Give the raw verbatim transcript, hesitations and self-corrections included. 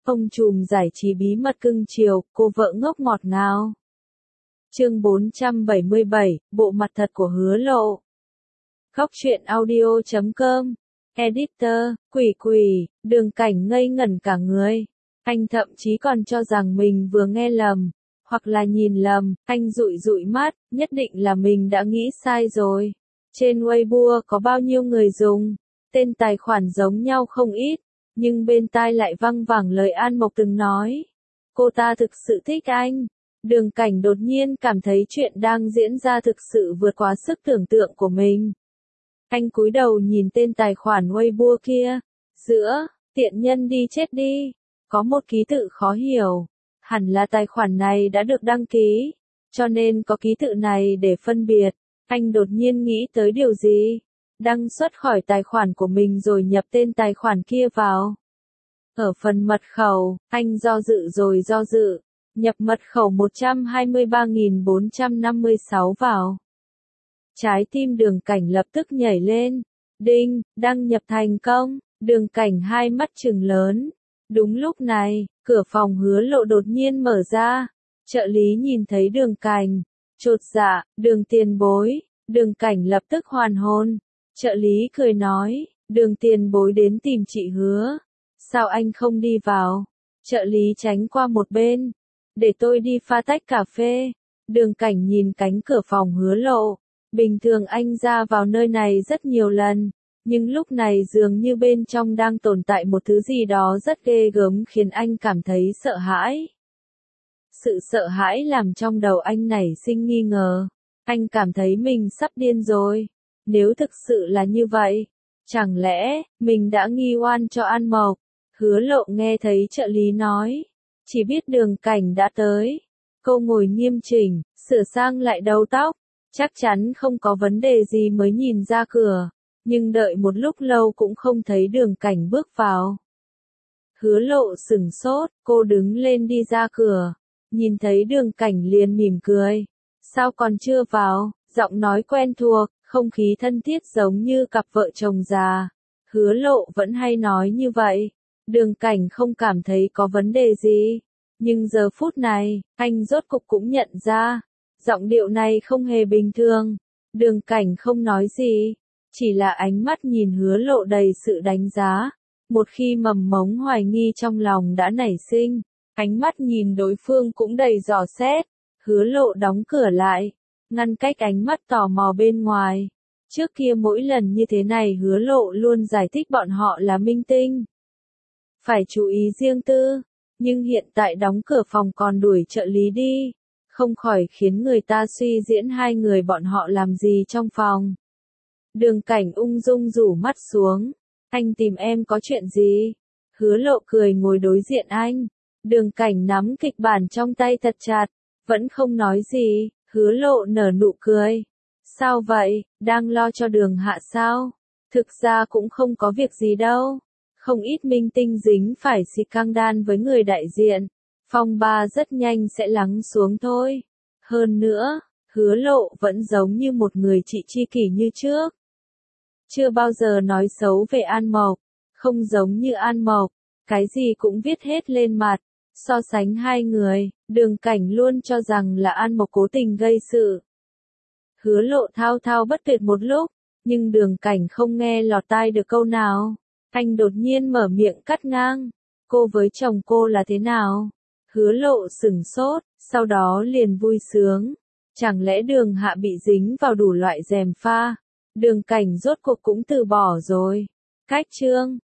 Ông trùm giải trí bí mật cưng chiều, cô vợ ngốc ngọt ngào. Chương bốn trăm bảy mươi bảy, bộ mặt thật của Hứa Lộ. Góc truyện audio chấm com. Editor, quỷ quỷ, Đường Cảnh ngây ngẩn cả người. Anh thậm chí còn cho rằng mình vừa nghe lầm, hoặc là nhìn lầm, anh dụi dụi mắt, nhất định là mình đã nghĩ sai rồi. Trên Weibo có bao nhiêu người dùng, tên tài khoản giống nhau không ít, nhưng bên tai lại văng vẳng lời An Mộc từng nói. Cô ta thực sự thích anh. Đường Cảnh đột nhiên cảm thấy chuyện đang diễn ra thực sự vượt quá sức tưởng tượng của mình. Anh cúi đầu nhìn tên tài khoản Weibo kia, giữa, tiện nhân đi chết đi, có một ký tự khó hiểu. Hẳn là tài khoản này đã được đăng ký, cho nên có ký tự này để phân biệt. Anh đột nhiên nghĩ tới điều gì, đăng xuất khỏi tài khoản của mình rồi nhập tên tài khoản kia vào. Ở phần mật khẩu, anh do dự rồi do dự, nhập mật khẩu một trăm hai mươi ba nghìn bốn trăm năm mươi sáu vào. Trái tim Đường Cảnh lập tức nhảy lên. Đinh, đăng nhập thành công. Đường Cảnh hai mắt trừng lớn. Đúng lúc này, cửa phòng Hứa Lộ đột nhiên mở ra. Trợ lý nhìn thấy Đường Cảnh, chột dạ, Đường tiền bối. Đường Cảnh lập tức hoàn hồn. Trợ lý cười nói, Đường tiền bối đến tìm chị Hứa. Sao anh không đi vào? Trợ lý tránh qua một bên. Để tôi đi pha tách cà phê. Đường Cảnh nhìn cánh cửa phòng Hứa Lộ. Bình thường anh ra vào nơi này rất nhiều lần, nhưng lúc này dường như bên trong đang tồn tại một thứ gì đó rất ghê gớm khiến anh cảm thấy sợ hãi. Sự sợ hãi làm trong đầu anh nảy sinh nghi ngờ. Anh cảm thấy mình sắp điên rồi. Nếu thực sự là như vậy, chẳng lẽ mình đã nghi oan cho An Mộc? Hứa Lộ nghe thấy trợ lý nói, chỉ biết Đường Cảnh đã tới. Cô ngồi nghiêm chỉnh, sửa sang lại đầu tóc. Chắc chắn không có vấn đề gì mới nhìn ra cửa, nhưng đợi một lúc lâu cũng không thấy Đường Cảnh bước vào. Hứa Lộ sửng sốt, cô đứng lên đi ra cửa, nhìn thấy Đường Cảnh liền mỉm cười. Sao còn chưa vào? Giọng nói quen thuộc, không khí thân thiết giống như cặp vợ chồng già. Hứa Lộ vẫn hay nói như vậy. Đường Cảnh không cảm thấy có vấn đề gì, nhưng giờ phút này, anh rốt cục cũng nhận ra. Giọng điệu này không hề bình thường. Đường Cảnh không nói gì, chỉ là ánh mắt nhìn Hứa Lộ đầy sự đánh giá. Một khi mầm mống hoài nghi trong lòng đã nảy sinh, ánh mắt nhìn đối phương cũng đầy dò xét. Hứa Lộ đóng cửa lại, ngăn cách ánh mắt tò mò bên ngoài. Trước kia mỗi lần như thế này Hứa Lộ luôn giải thích bọn họ là minh tinh, phải chú ý riêng tư, nhưng hiện tại đóng cửa phòng còn đuổi trợ lý đi. Không khỏi khiến người ta suy diễn hai người bọn họ làm gì trong phòng. Đường Cảnh ung dung rủ mắt xuống. Anh tìm em có chuyện gì? Hứa Lộ cười ngồi đối diện anh. Đường Cảnh nắm kịch bản trong tay thật chặt, vẫn không nói gì. Hứa Lộ nở nụ cười. Sao vậy, đang lo cho Đường Hạ sao? Thực ra cũng không có việc gì đâu. Không ít minh tinh dính phải scandal với người đại diện. Phong ba rất nhanh sẽ lắng xuống thôi. Hơn nữa, Hứa Lộ vẫn giống như một người chị tri kỷ như trước. Chưa bao giờ nói xấu về An Mộc, không giống như An Mộc, cái gì cũng viết hết lên mặt. So sánh hai người, Đường Cảnh luôn cho rằng là An Mộc cố tình gây sự. Hứa Lộ thao thao bất tuyệt một lúc, nhưng Đường Cảnh không nghe lọt tai được câu nào. Anh đột nhiên mở miệng cắt ngang. Cô với chồng cô là thế nào? Hứa Lộ sửng sốt, sau đó liền vui sướng. Chẳng lẽ Đường Hạ bị dính vào đủ loại gièm pha? Đường Cảnh rốt cuộc cũng từ bỏ rồi. Cách chương,